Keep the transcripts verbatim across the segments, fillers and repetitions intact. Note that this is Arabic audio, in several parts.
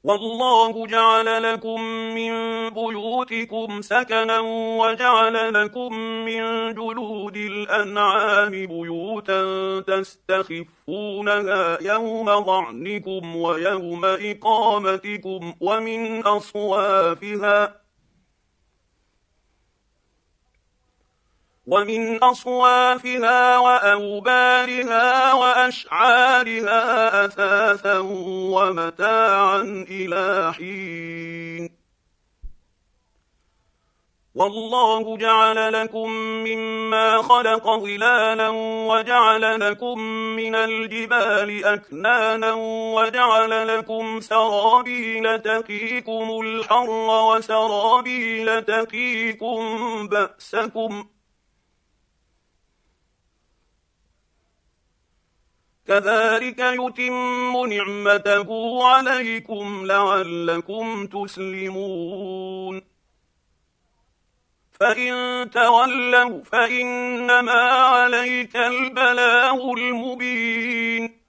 والله جعل لكم من بيوتكم سكنا وجعل لكم من جلود الأنعام بيوتا تستخفونها يوم ظعنكم ويوم إقامتكم ومن أصوافها ومن أصوافها وأوبارها وأشعارها أثاثا ومتاعا إلى حين والله جعل لكم مما خلق ظلالا وجعل لكم من الجبال أكنانا وجعل لكم سرابيل تقيكم الحر وسرابيل تقيكم بأسكم كذلك يتم نعمته عليكم لعلكم تسلمون فإن تولوا فإنما عليك البلاغ المبين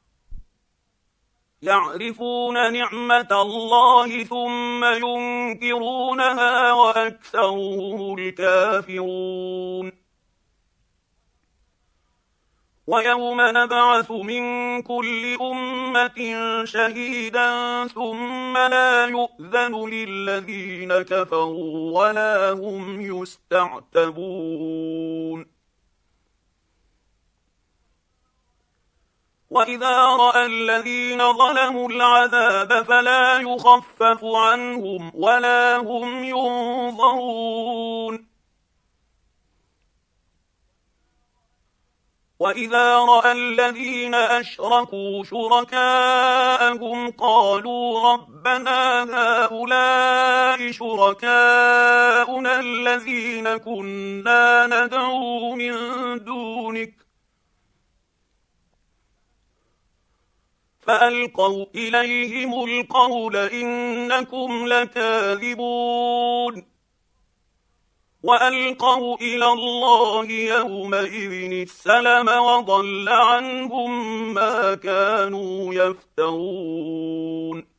يعرفون نعمة الله ثم ينكرونها وأكثرهم الكافرون ويوم نبعث من كل أمة شهيدا ثم لا يؤذن للذين كفروا ولا هم يستعتبون وإذا رأى الذين ظلموا العذاب فلا يخفف عنهم ولا هم ينظرون وإذا رأى الذين أشركوا شركاءهم قالوا ربنا هؤلاء شركاؤنا الذين كنا ندعو من دونك فألقوا إليهم القول إنكم لكاذبون وألقوا إلى الله يومئذ السلم وضل عنهم ما كانوا يفترون